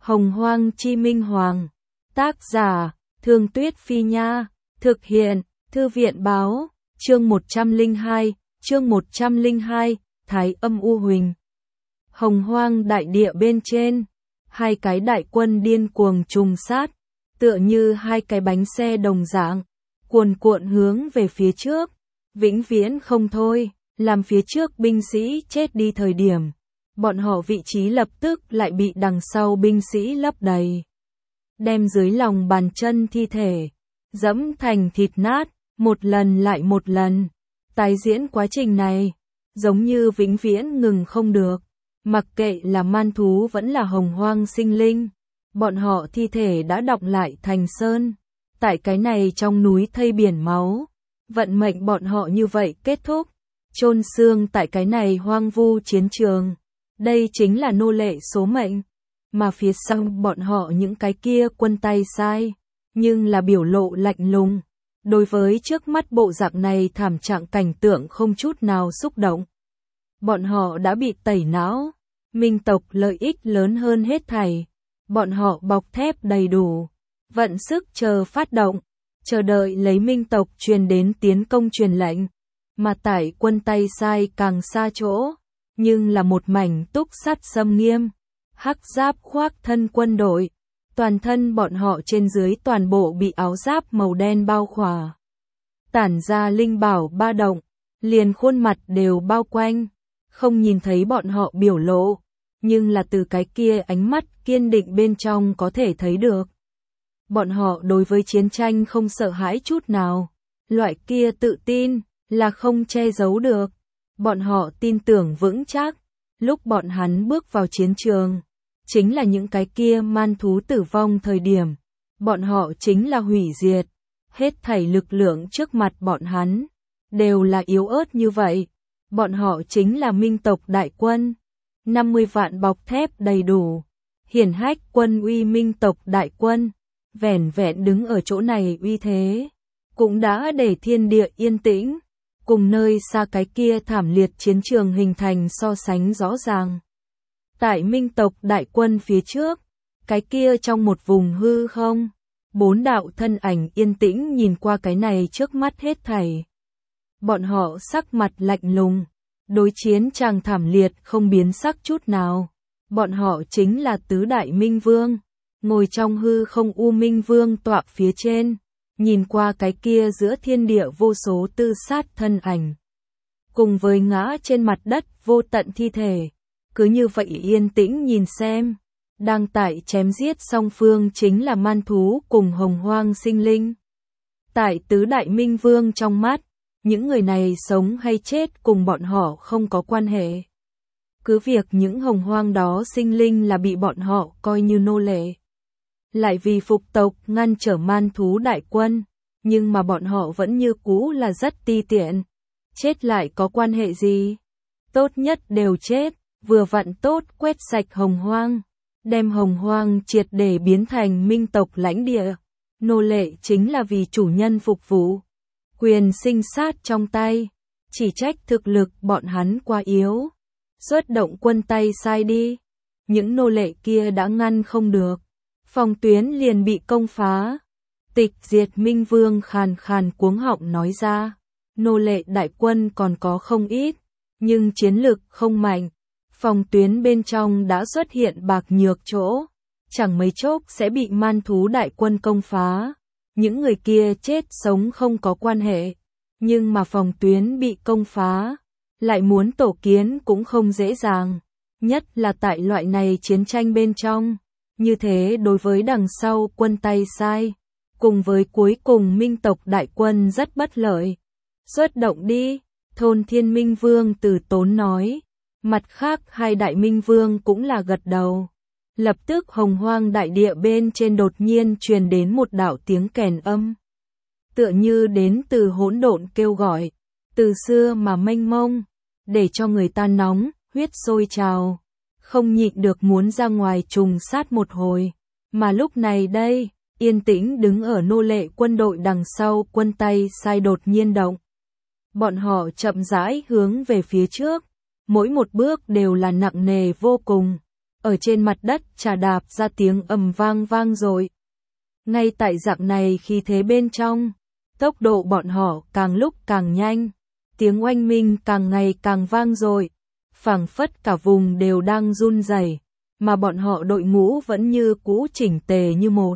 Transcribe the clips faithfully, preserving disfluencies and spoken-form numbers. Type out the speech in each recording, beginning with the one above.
Hồng Hoang Chi Minh Hoàng. Tác giả, Thương Tuyết Phi Nha. Thực hiện, Thư viện Báo. Chương một trăm lẻ hai, chương một trăm lẻ hai, Thái Âm U Huỳnh. Hồng Hoang đại địa bên trên, hai cái đại quân điên cuồng trùng sát, tựa như hai cái bánh xe đồng dạng, cuồn cuộn hướng về phía trước, vĩnh viễn không thôi, làm phía trước binh sĩ chết đi thời điểm. Bọn họ vị trí lập tức lại bị đằng sau binh sĩ lấp đầy. Đem dưới lòng bàn chân thi thể, dẫm thành thịt nát, một lần lại một lần. Tái diễn quá trình này, giống như vĩnh viễn ngừng không được. Mặc kệ là man thú vẫn là hồng hoang sinh linh, bọn họ thi thể đã đọng lại thành sơn. Tại cái này trong núi thây biển máu, vận mệnh bọn họ như vậy kết thúc, chôn xương tại cái này hoang vu chiến trường. Đây chính là nô lệ số mệnh, mà phía sau bọn họ những cái kia quân tay sai, nhưng là biểu lộ lạnh lùng. Đối với trước mắt bộ dạng này thảm trạng cảnh tượng không chút nào xúc động. Bọn họ đã bị tẩy não, minh tộc lợi ích lớn hơn hết thảy. Bọn họ bọc thép đầy đủ, vận sức chờ phát động, chờ đợi lấy minh tộc truyền đến tiến công truyền lệnh. Mà tại quân tay sai càng xa chỗ, nhưng là một mảnh túc sắt xâm nghiêm, hắc giáp khoác thân quân đội, toàn thân bọn họ trên dưới toàn bộ bị áo giáp màu đen bao khỏa. Tản ra linh bảo ba động, liền khuôn mặt đều bao quanh, không nhìn thấy bọn họ biểu lộ, nhưng là từ cái kia ánh mắt kiên định bên trong có thể thấy được. Bọn họ đối với chiến tranh không sợ hãi chút nào, loại kia tự tin là không che giấu được. Bọn họ tin tưởng vững chắc, lúc bọn hắn bước vào chiến trường, chính là những cái kia man thú tử vong thời điểm, bọn họ chính là hủy diệt, hết thảy lực lượng trước mặt bọn hắn, đều là yếu ớt như vậy, bọn họ chính là minh tộc đại quân, năm mươi vạn bọc thép đầy đủ, hiển hách quân uy minh tộc đại quân, vẻn vẹn đứng ở chỗ này uy thế, cũng đã để thiên địa yên tĩnh. Cùng nơi xa cái kia thảm liệt chiến trường hình thành so sánh rõ ràng. Tại minh tộc đại quân phía trước, cái kia trong một vùng hư không, bốn đạo thân ảnh yên tĩnh nhìn qua cái này trước mắt hết thảy. Bọn họ sắc mặt lạnh lùng, đối chiến chàng thảm liệt không biến sắc chút nào. Bọn họ chính là tứ đại minh vương, ngồi trong hư không u minh vương tọa phía trên. Nhìn qua cái kia giữa thiên địa vô số tư sát thân ảnh, cùng với ngã trên mặt đất vô tận thi thể, cứ như vậy yên tĩnh nhìn xem, đang tại chém giết song phương chính là man thú cùng hồng hoang sinh linh. Tại tứ đại minh vương trong mắt, những người này sống hay chết cùng bọn họ không có quan hệ. Cứ việc những hồng hoang đó sinh linh là bị bọn họ coi như nô lệ. Lại vì phục tộc ngăn trở man thú đại quân, nhưng mà bọn họ vẫn như cũ là rất ti tiện. Chết lại có quan hệ gì? Tốt nhất đều chết, vừa vặn tốt quét sạch hồng hoang, đem hồng hoang triệt để biến thành minh tộc lãnh địa. Nô lệ chính là vì chủ nhân phục vụ, quyền sinh sát trong tay, chỉ trách thực lực bọn hắn quá yếu. Xuất động quân tay sai đi, những nô lệ kia đã ngăn không được. Phòng tuyến liền bị công phá. Tịch diệt minh vương khàn khàn cuống họng nói ra. Nô lệ đại quân còn có không ít, nhưng chiến lực không mạnh. Phòng tuyến bên trong đã xuất hiện bạc nhược chỗ. Chẳng mấy chốc sẽ bị man thú đại quân công phá. Những người kia chết sống không có quan hệ. Nhưng mà phòng tuyến bị công phá, lại muốn tổ kiến cũng không dễ dàng. Nhất là tại loại này chiến tranh bên trong. Như thế đối với đằng sau quân tay sai, cùng với cuối cùng minh tộc đại quân rất bất lợi. Xuất động đi, thôn thiên minh vương từ tốn nói. Mặt khác hai đại minh vương cũng là gật đầu. Lập tức hồng hoang đại địa bên trên đột nhiên truyền đến một đạo tiếng kèn âm. Tựa như đến từ hỗn độn kêu gọi, từ xưa mà mênh mông, để cho người ta nóng, huyết sôi trào. Không nhịn được muốn ra ngoài trùng sát một hồi, mà lúc này đây, yên tĩnh đứng ở nô lệ quân đội đằng sau quân tay sai đột nhiên động. Bọn họ chậm rãi hướng về phía trước, mỗi một bước đều là nặng nề vô cùng, ở trên mặt đất chà đạp ra tiếng ầm vang vang rồi. Ngay tại dạng này khi thế bên trong, tốc độ bọn họ càng lúc càng nhanh, tiếng oanh minh càng ngày càng vang rồi, phảng phất cả vùng đều đang run rẩy, mà bọn họ đội ngũ vẫn như cũ chỉnh tề như một.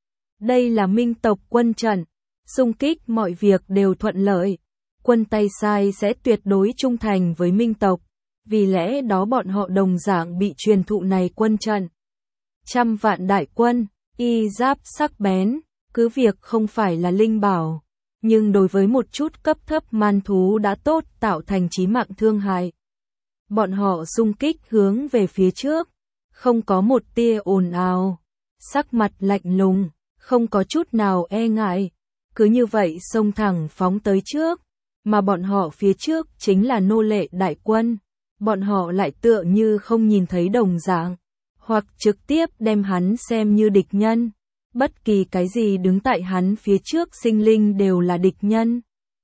Đây là Minh tộc quân trận, xung kích mọi việc đều thuận lợi, quân Tay Sai sẽ tuyệt đối trung thành với Minh tộc, vì lẽ đó bọn họ đồng dạng bị truyền thụ này quân trận. Trăm vạn đại quân, y giáp sắc bén, cứ việc không phải là linh bảo, nhưng đối với một chút cấp thấp man thú đã tốt tạo thành chí mạng thương hại. Bọn họ xung kích hướng về phía trước, không có một tia ồn ào, sắc mặt lạnh lùng, không có chút nào e ngại, cứ như vậy xông thẳng phóng tới trước, mà bọn họ phía trước chính là nô lệ đại quân, bọn họ lại tựa như không nhìn thấy đồng dạng, hoặc trực tiếp đem hắn xem như địch nhân, bất kỳ cái gì đứng tại hắn phía trước sinh linh đều là địch nhân.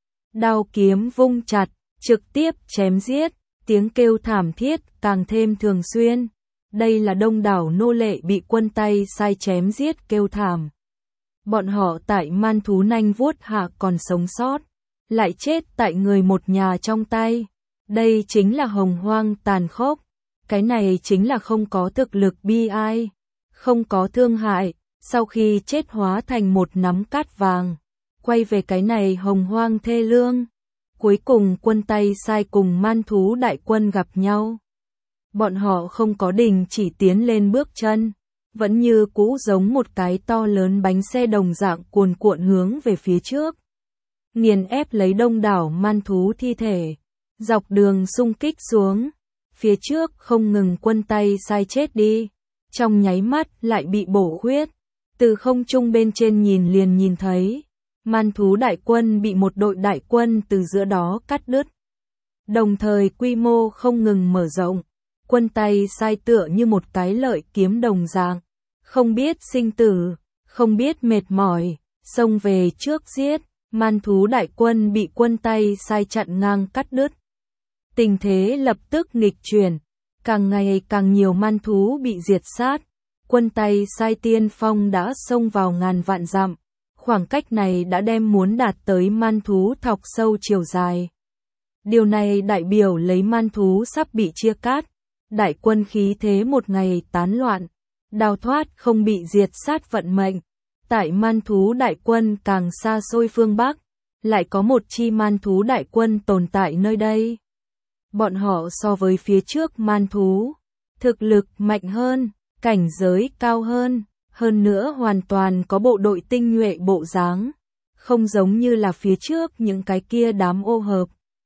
Đao kiếm vung chặt, trực tiếp chém giết, tiếng kêu thảm thiết càng thêm thường xuyên. Đây là đông đảo nô lệ bị quân Tay Sai chém giết kêu thảm. Bọn họ tại man thú nanh vuốt hạ còn sống sót, lại chết tại người một nhà trong tay. Đây chính là hồng hoang tàn khốc. Cái này chính là không có thực lực bi ai, không có thương hại, sau khi chết hóa thành một nắm cát vàng. Quay về cái này hồng hoang thê lương. Cuối cùng quân Tay Sai cùng man thú đại quân gặp nhau. Bọn họ không có đình chỉ tiến lên bước chân, vẫn như cũ giống một cái to lớn bánh xe đồng dạng cuồn cuộn hướng về phía trước. Nghiền ép lấy đông đảo man thú thi thể, dọc đường xung kích xuống, phía trước không ngừng quân Tay Sai chết đi, trong nháy mắt lại bị bổ khuyết, từ không trung bên trên nhìn liền nhìn thấy, man thú đại quân bị một đội đại quân từ giữa đó cắt đứt. Đồng thời quy mô không ngừng mở rộng, quân Tay Sai tựa như một cái lợi kiếm đồng dạng, không biết sinh tử, không biết mệt mỏi, xông về trước giết, man thú đại quân bị quân Tay Sai chặn ngang cắt đứt. Tình thế lập tức nghịch chuyển, càng ngày càng nhiều man thú bị diệt sát, quân Tay Sai tiên phong đã xông vào ngàn vạn dặm, khoảng cách này đã đem muốn đạt tới man thú thọc sâu chiều dài. Điều này đại biểu lấy man thú sắp bị chia cắt, đại quân khí thế một ngày tán loạn, đào thoát không bị diệt sát vận mệnh. Tại man thú đại quân càng xa xôi phương Bắc, lại có một chi man thú đại quân tồn tại nơi đây. Bọn họ so với phía trước man thú, thực lực mạnh hơn, cảnh giới cao hơn, hơn nữa hoàn toàn có bộ đội tinh nhuệ bộ dáng, không giống như là phía trước những cái kia đám ô hợp.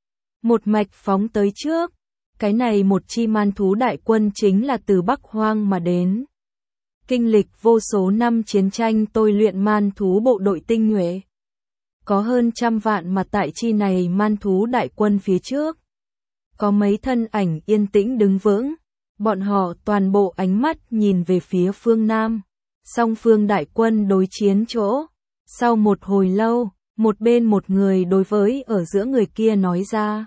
Một mạch phóng tới trước, cái này một chi man thú đại quân chính là từ Bắc Hoang mà đến. Kinh lịch vô số năm chiến tranh tôi luyện man thú bộ đội tinh nhuệ. Có hơn trăm vạn mà tại chi này man thú đại quân phía trước. Có mấy thân ảnh yên tĩnh đứng vững, bọn họ toàn bộ ánh mắt nhìn về phía phương Nam. Song phương đại quân đối chiến chỗ. Sau một hồi lâu, một bên một người đối với ở giữa người kia nói ra.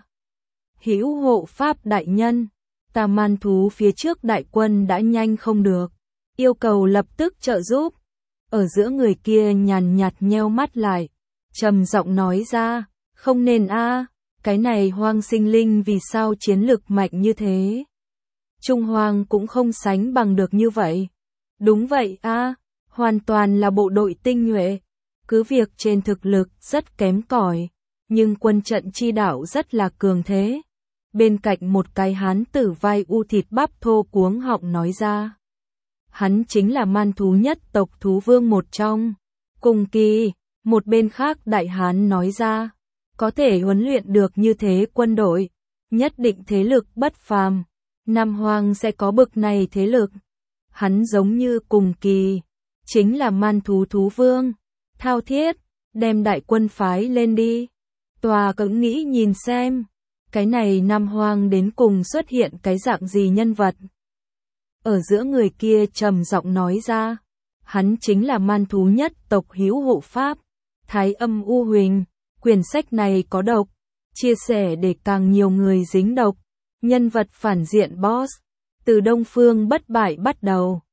Hữu hộ pháp đại nhân, ta man thú phía trước đại quân đã nhanh không được, yêu cầu lập tức trợ giúp. Ở giữa người kia nhàn nhạt nheo mắt lại, trầm giọng nói ra, không nên a, cái này hoang sinh linh vì sao chiến lực mạnh như thế? Trung Hoang cũng không sánh bằng được như vậy. Đúng vậy a, hoàn toàn là bộ đội tinh nhuệ, cứ việc trên thực lực rất kém cỏi, nhưng quân trận chi đạo rất là cường thế. Bên cạnh một cái hán tử vai u thịt bắp thô cuống họng nói ra. Hắn chính là man thú nhất tộc thú vương một trong. Cùng kỳ, một bên khác đại hán nói ra, có thể huấn luyện được như thế quân đội, nhất định thế lực bất phàm, Nam Hoang sẽ có bực này thế lực. Hắn giống như cùng kỳ, chính là man thú thú vương, thao thiết, đem đại quân phái lên đi. Tòa cứng nghĩ nhìn xem, cái này Nam Hoang đến cùng xuất hiện cái dạng gì nhân vật. Ở giữa người kia trầm giọng nói ra, hắn chính là man thú nhất tộc hữu hộ pháp, Thái Âm U Huỳnh. Quyển sách này có độc, chia sẻ để càng nhiều người dính độc. Nhân vật phản diện boss, từ Đông Phương bất bại bắt đầu.